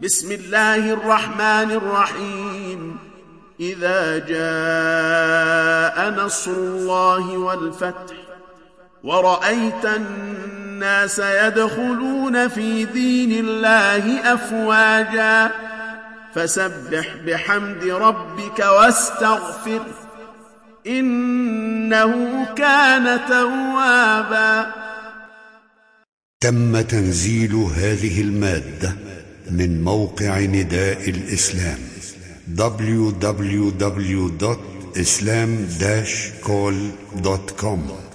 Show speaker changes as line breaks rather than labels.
بسم الله الرحمن الرحيم إذا جاء نصر الله والفتح ورأيت الناس يدخلون في دين الله أفواجا فسبح بحمد ربك واستغفر إنه كان توابا.
تم تنزيل هذه المادة من موقع نداء الإسلام www.islam-call.com